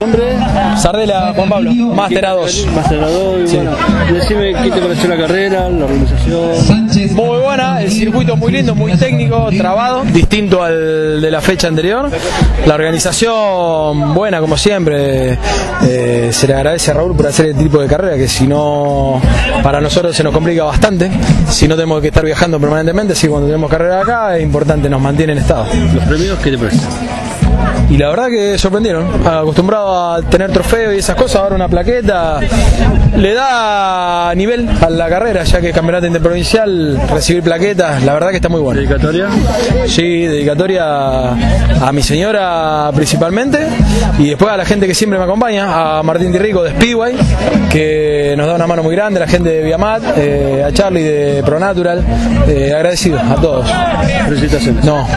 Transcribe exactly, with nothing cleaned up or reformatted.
Nombre Sardela, Juan Pablo, Máster A dos. Máster A dos, y sí. Bueno, decime qué te pareció la carrera, la organización. Muy buena, el circuito muy lindo, muy técnico, trabado, distinto al de la fecha anterior. La organización buena, como siempre. Eh, se le agradece a Raúl por hacer este tipo de carrera, que si no, para nosotros se nos complica bastante. Si no tenemos que estar viajando permanentemente, así cuando tenemos carrera acá, es importante, nos mantiene en estado. ¿Los premios qué te parecen? Y la verdad que sorprendieron, acostumbrado a tener trofeos y esas cosas, ahora una plaqueta le da nivel a la carrera, ya que el campeonato interprovincial, recibir plaquetas, la verdad que está muy bueno. ¿Dedicatoria? Sí, dedicatoria a mi señora principalmente, y después a la gente que siempre me acompaña, a Martín Tirrico de Speedway, que nos da una mano muy grande, a la gente de Viamat, eh, a Charlie de Pronatural, eh, agradecido a todos. Felicitaciones. No.